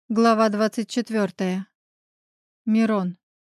Глава 24. Мирон.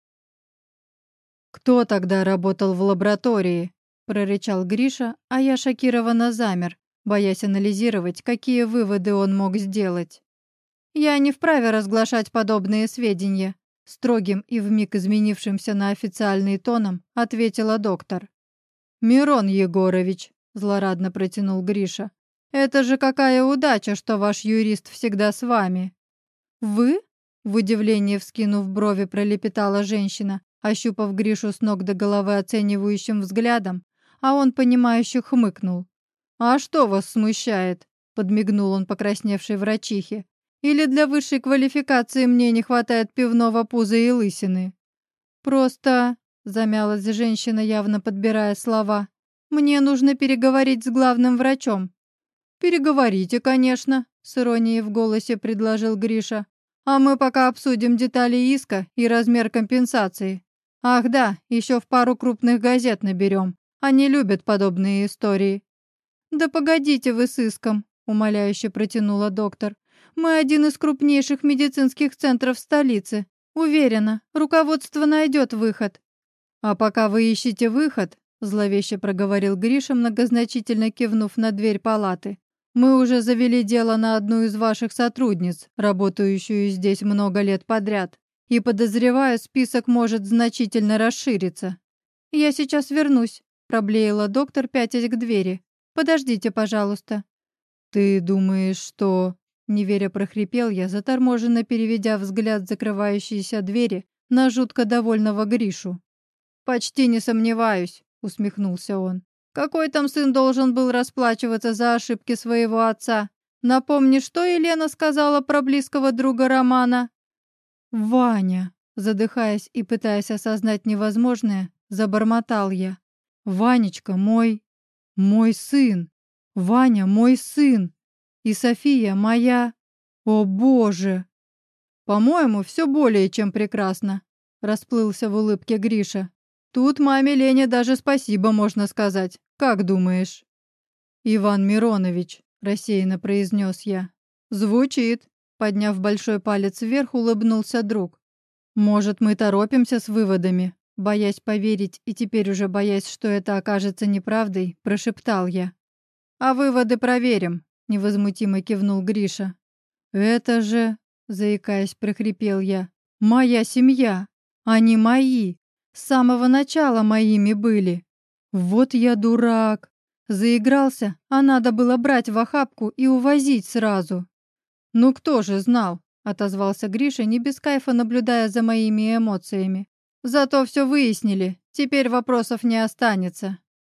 «Кто тогда работал в лаборатории?» – прорычал Гриша, а я шокированно замер, боясь анализировать, какие выводы он мог сделать. «Я не вправе разглашать подобные сведения», – строгим и вмиг изменившимся на официальный тоном ответила доктор. «Мирон Егорович», – злорадно протянул Гриша, – «это же какая удача, что ваш юрист всегда с вами». «Вы?» — в удивлении вскинув брови, пролепетала женщина, ощупав Гришу с ног до головы оценивающим взглядом, а он, понимающе хмыкнул. «А что вас смущает?» — подмигнул он покрасневшей врачихе. «Или для высшей квалификации мне не хватает пивного пуза и лысины?» «Просто...» — замялась женщина, явно подбирая слова. «Мне нужно переговорить с главным врачом». «Переговорите, конечно», — с иронией в голосе предложил Гриша. «А мы пока обсудим детали иска и размер компенсации. Ах да, еще в пару крупных газет наберем. Они любят подобные истории». «Да погодите вы с иском», — умоляюще протянула доктор. «Мы один из крупнейших медицинских центров столицы. Уверена, руководство найдет выход». «А пока вы ищете выход», — зловеще проговорил Гриша, многозначительно кивнув на дверь палаты, «мы уже завели дело на одну из ваших сотрудниц, работающую здесь много лет подряд, и, подозреваю, список может значительно расшириться». «Я сейчас вернусь», — проблеяла доктор, пятясь к двери. «Подождите, пожалуйста». «Ты думаешь, что...» — неверя прохрипел я, заторможенно переведя взгляд закрывающейся двери на жутко довольного Гришу. «Почти не сомневаюсь», — усмехнулся он. «Какой там сын должен был расплачиваться за ошибки своего отца? Напомни, что Елена сказала про близкого друга Романа?» «Ваня», — задыхаясь и пытаясь осознать невозможное, забормотал я. «Ванечка мой сын. Ваня мой сын. И София моя. О, Боже!» «По-моему, все более чем прекрасно», — расплылся в улыбке Гриша. «Тут маме Лене даже спасибо можно сказать. Как думаешь?» «Иван Миронович», — рассеянно произнес я. «Звучит», — подняв большой палец вверх, улыбнулся друг. «Может, мы торопимся с выводами?» Боясь поверить и теперь уже боясь, что это окажется неправдой, прошептал я. «А выводы проверим», — невозмутимо кивнул Гриша. «Это же...» — заикаясь, прохрипел я. «Моя семья! Они мои! С самого начала моими были! Вот я дурак! Заигрался, а надо было брать в охапку и увозить сразу!» «Ну кто же знал?» — отозвался Гриша, не без кайфа наблюдая за моими эмоциями. «Зато все выяснили, теперь вопросов не останется».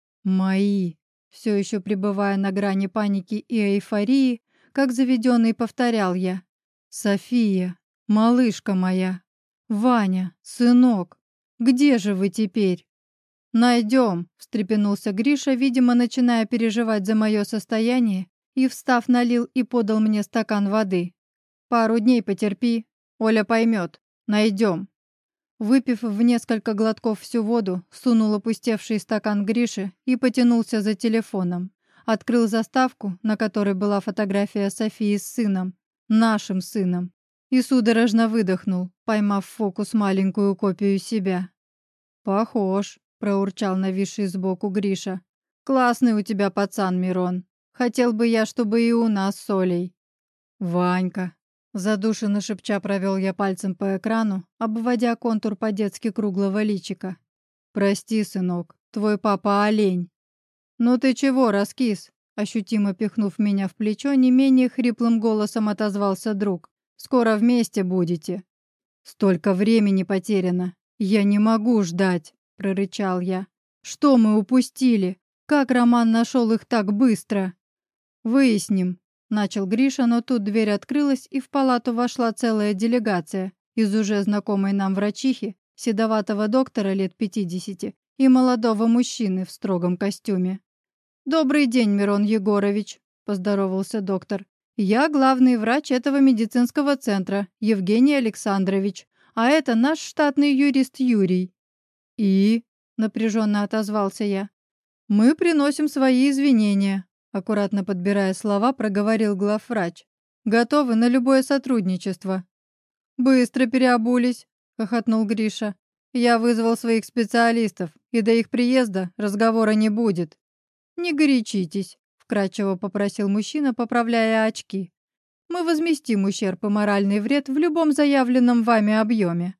«Мои!» — все еще пребывая на грани паники и эйфории, как заведенный повторял я. «София, малышка моя! Ваня, сынок, где же вы теперь?» «Найдем», — встрепенулся Гриша, видимо, начиная переживать за мое состояние, и, встав, налил и подал мне стакан воды. «Пару дней потерпи, Оля поймет. Найдем». Выпив в несколько глотков всю воду, сунул опустевший стакан Гриши и потянулся за телефоном. Открыл заставку, на которой была фотография Софии с сыном, нашим сыном, и судорожно выдохнул, поймав в фокус маленькую копию себя. «Похож», — проурчал нависший сбоку Гриша. «Классный у тебя пацан, Мирон. Хотел бы я, чтобы и у нас с Олей». «Ванька», — задушенно шепча провел я пальцем по экрану, обводя контур по-детски круглого личика. «Прости, сынок, твой папа олень». «Ну ты чего, раскис?» — ощутимо пихнув меня в плечо, не менее хриплым голосом отозвался друг. «Скоро вместе будете». «Столько времени потеряно. Я не могу ждать», — прорычал я. «Что мы упустили? Как Роман нашел их так быстро?» «Выясним», — начал Гриша, но тут дверь открылась, и в палату вошла целая делегация из уже знакомой нам врачихи, седоватого доктора лет 50 и молодого мужчины в строгом костюме. «Добрый день, Мирон Егорович», — поздоровался доктор. «Я главный врач этого медицинского центра, Евгений Александрович, а это наш штатный юрист Юрий». «И?» — напряженно отозвался я. «Мы приносим свои извинения», — аккуратно подбирая слова, проговорил главврач. Готовы на любое сотрудничество». «Быстро переобулись», — хохотнул Гриша. «Я вызвал своих специалистов, и до их приезда разговора не будет». «Не горячитесь», — вкратчиво попросил мужчина, поправляя очки. «Мы возместим ущерб и моральный вред в любом заявленном вами объеме».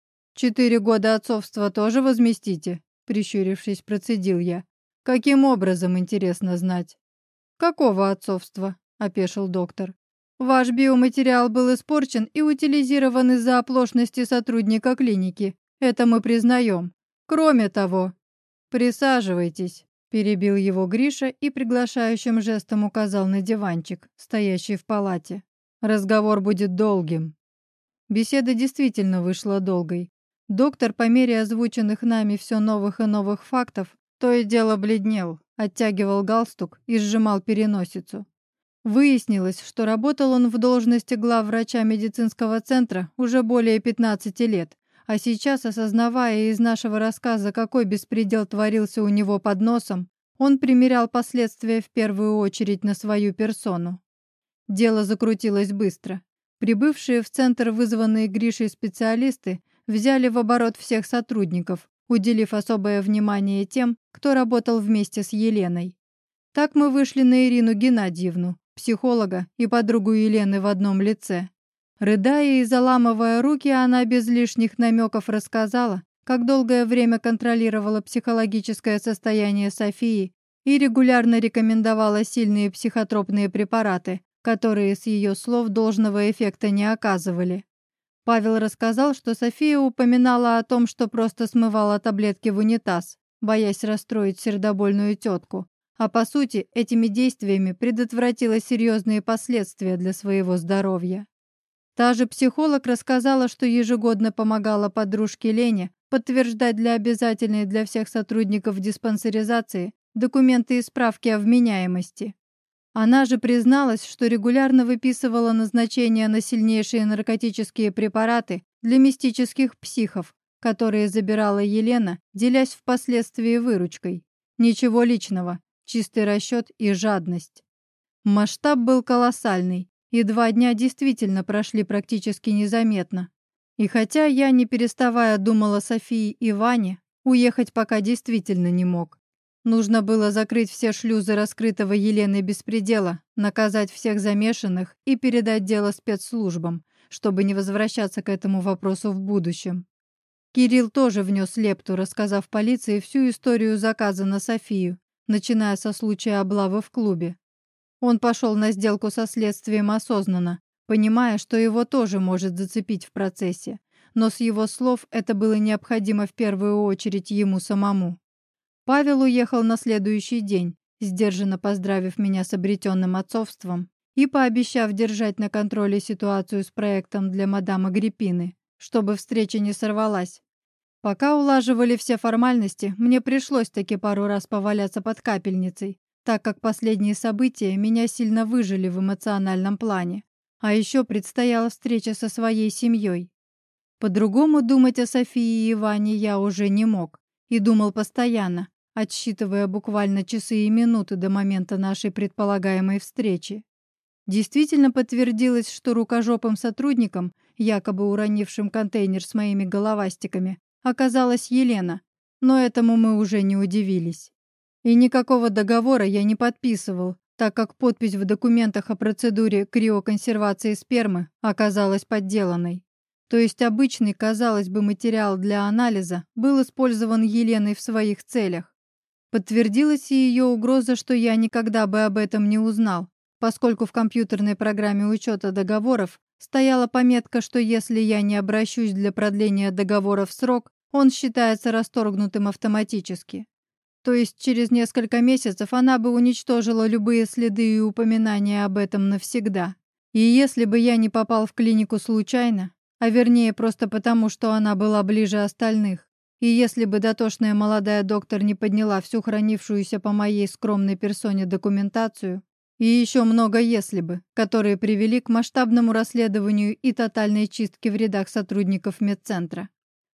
4 года отцовства тоже возместите?» — прищурившись, процедил я. «Каким образом, интересно знать?» «Какого отцовства?» — опешил доктор. «Ваш биоматериал был испорчен и утилизирован из-за оплошности сотрудника клиники. Это мы признаем. Кроме того...» «Присаживайтесь», — перебил его Гриша и приглашающим жестом указал на диванчик, стоящий в палате. «Разговор будет долгим». Беседа действительно вышла долгой. Доктор, по мере озвученных нами все новых и новых фактов, то и дело бледнел, оттягивал галстук и сжимал переносицу. Выяснилось, что работал он в должности главврача медицинского центра уже более 15 лет, а сейчас, осознавая из нашего рассказа, какой беспредел творился у него под носом, он примерял последствия в первую очередь на свою персону. Дело закрутилось быстро. Прибывшие в центр вызванные Гришей специалисты взяли в оборот всех сотрудников, уделив особое внимание тем, кто работал вместе с Еленой. Так мы вышли на Ирину Геннадьевну, психолога и подругу Елены в одном лице. Рыдая и заламывая руки, она без лишних намеков рассказала, как долгое время контролировала психологическое состояние Софии и регулярно рекомендовала сильные психотропные препараты, которые, с ее слов, должного эффекта не оказывали. Павел рассказал, что София упоминала о том, что просто смывала таблетки в унитаз, боясь расстроить сердобольную тетку, а по сути этими действиями предотвратила серьезные последствия для своего здоровья. Та же психолог рассказала, что ежегодно помогала подружке Лене подтверждать для обязательной для всех сотрудников диспансеризации документы и справки о вменяемости. Она же призналась, что регулярно выписывала назначения на сильнейшие наркотические препараты для мистических психов, которые забирала Елена, делясь впоследствии выручкой. Ничего личного, чистый расчет и жадность. Масштаб был колоссальный, и 2 дня действительно прошли практически незаметно. И хотя я, не переставая, думала о Софии и Ване, уехать пока действительно не мог. Нужно было закрыть все шлюзы раскрытого Еленой беспредела, наказать всех замешанных и передать дело спецслужбам, чтобы не возвращаться к этому вопросу в будущем. Кирилл тоже внес лепту, рассказав полиции всю историю заказа на Софию, начиная со случая облавы в клубе. Он пошел на сделку со следствием осознанно, понимая, что его тоже может зацепить в процессе, но с его слов это было необходимо в первую очередь ему самому. Павел уехал на следующий день, сдержанно поздравив меня с обретенным отцовством и пообещав держать на контроле ситуацию с проектом для мадам Агриппины, чтобы встреча не сорвалась. Пока улаживали все формальности, мне пришлось таки пару раз поваляться под капельницей, так как последние события меня сильно выжили в эмоциональном плане. А еще предстояла встреча со своей семьей. По-другому думать о Софии и Иване я уже не мог, и думал постоянно, отсчитывая буквально часы и минуты до момента нашей предполагаемой встречи. Действительно подтвердилось, что рукожопым сотрудником, якобы уронившим контейнер с моими головастиками, оказалась Елена, но этому мы уже не удивились. И никакого договора я не подписывал, так как подпись в документах о процедуре криоконсервации спермы оказалась подделанной. То есть обычный, казалось бы, материал для анализа был использован Еленой в своих целях. Подтвердилась и ее угроза, что я никогда бы об этом не узнал, поскольку в компьютерной программе учета договоров стояла пометка, что если я не обращусь для продления договора в срок, он считается расторгнутым автоматически. То есть через несколько месяцев она бы уничтожила любые следы и упоминания об этом навсегда. И если бы я не попал в клинику случайно, а вернее просто потому, что она была ближе остальных, и если бы дотошная молодая доктор не подняла всю хранившуюся по моей скромной персоне документацию, и еще много «если бы», которые привели к масштабному расследованию и тотальной чистке в рядах сотрудников медцентра.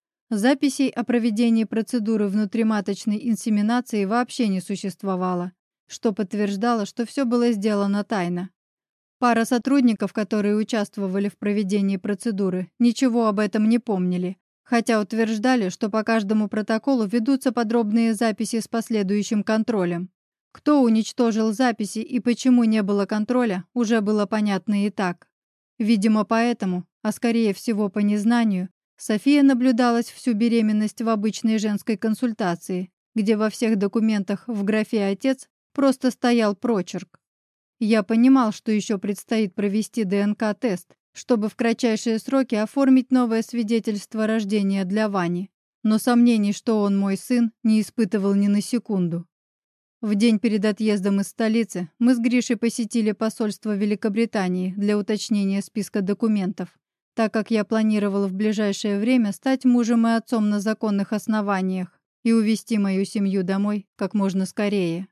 Записей о проведении процедуры внутриматочной инсеминации вообще не существовало, что подтверждало, что все было сделано тайно. Пара сотрудников, которые участвовали в проведении процедуры, ничего об этом не помнили, хотя утверждали, что по каждому протоколу ведутся подробные записи с последующим контролем. Кто уничтожил записи и почему не было контроля, уже было понятно и так. Видимо, поэтому, а скорее всего по незнанию, София наблюдалась всю беременность в обычной женской консультации, где во всех документах в графе «Отец» просто стоял прочерк. Я понимал, что еще предстоит провести ДНК-тест, чтобы в кратчайшие сроки оформить новое свидетельство рождения для Вани, но сомнений, что он мой сын, не испытывал ни на секунду. В день перед отъездом из столицы мы с Гришей посетили посольство Великобритании для уточнения списка документов, так как я планировал в ближайшее время стать мужем и отцом на законных основаниях и увезти мою семью домой как можно скорее.